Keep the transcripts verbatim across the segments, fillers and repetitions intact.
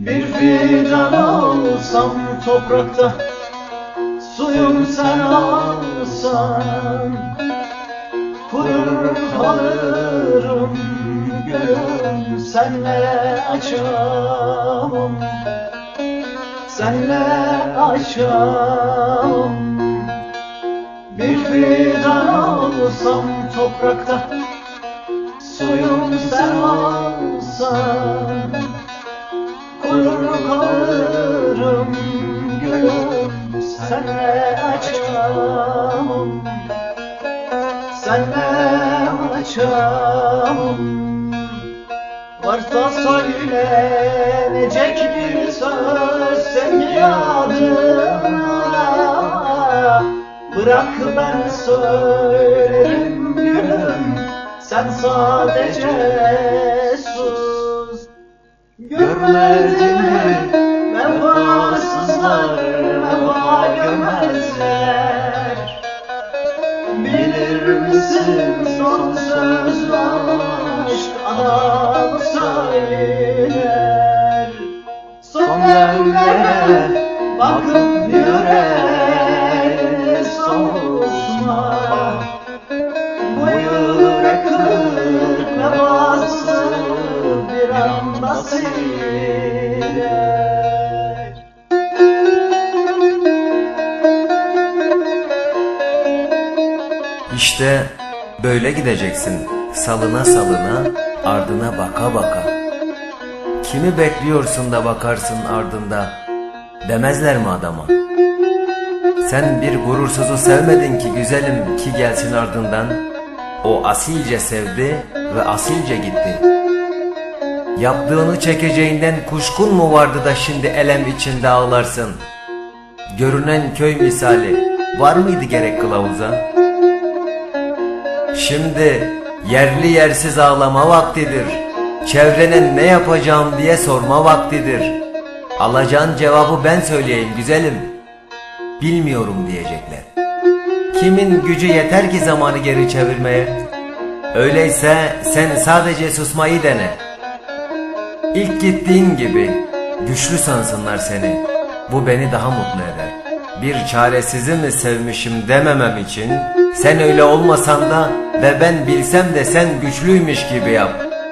Bir fidan olsam toprakta, suyum sen alsan, kurur kalırım gülüm, senle açamam, senle açamam. Bir fidan olsam toprakta, suyum sen alsan, kurur kalırım gülüm, senle açamam, senle açamam. Varsa söylenecek bir söz sevgi adına, bırak ben söylerim gülüm, sen sadece sus. Görmedin mi vefasızlar vefa görmezler? Bilir misin son söz aşk adamı söyler. Son demlere bakıp yüreğini soğutma, bu yürek kırık vefasız bir anda siler. İşte böyle gideceksin, salına salına, ardına baka baka. Kimi bekliyorsun da bakarsın ardında, demezler mi adama? Sen bir gurursuzu sevmedin ki güzelim, ki gelsin ardından. O asilce sevdi ve asilce gitti. Yaptığını çekeceğinden kuşkun mu vardı da şimdi elem içinde ağlarsın? Görünen köy misali var mıydı gerek kılavuza? Şimdi yerli yersiz ağlama vaktidir. Çevrenin ne yapacağım diye sorma vaktidir. Alacağın cevabı ben söyleyeyim güzelim. Bilmiyorum diyecekler. Kimin gücü yeter ki zamanı geri çevirmeye? Öyleyse sen sadece susmayı dene. İlk gittiğin gibi güçlü sansınlar seni. Bu beni daha mutlu eder. Bir çaresizi mi sevmişim dememem için sen öyle olmasan da ve ben bilsem de sen güçlüymüş gibi yap.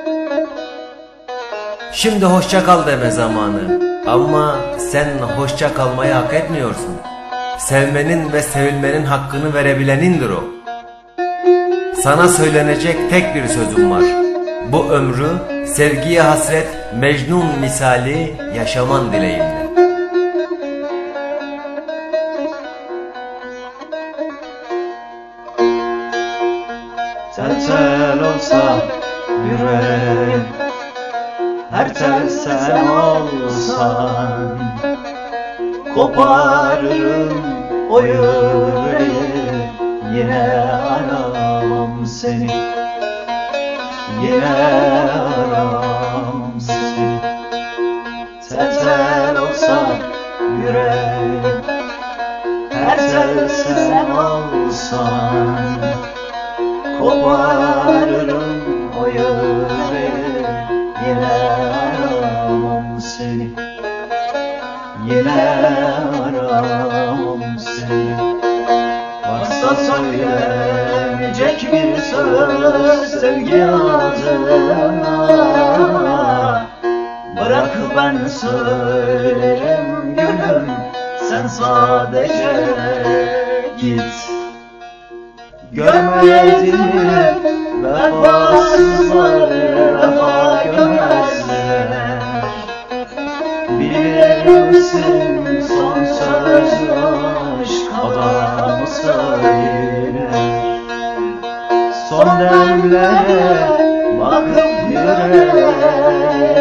Şimdi hoşça kal deme zamanı. Ama sen hoşça kalmayı hak etmiyorsun. Sevmenin ve sevilmenin hakkını verebilenindir o. Sana söylenecek tek bir sözüm var. Bu ömrü sevgiye hasret Mecnun misali yaşaman dileğimle. Tel tel olsa yüreğim, her tel sen olsan, koparırım o yüreği, yine aramam seni, yine aramam seni. Tel tel olsa yüreğim, her tel sen olsan, koparırım o yüreği, yine aramam seni, yine aramam seni. Varsa söylenecek bir söz sevgi adına, bırak ben söylerim gülüm, sen sadece git. Görmedin mi vefasızlar vefa görmezler? Bilir misin son söz aşk adamı söyler. Son demlere bakıp yüreğini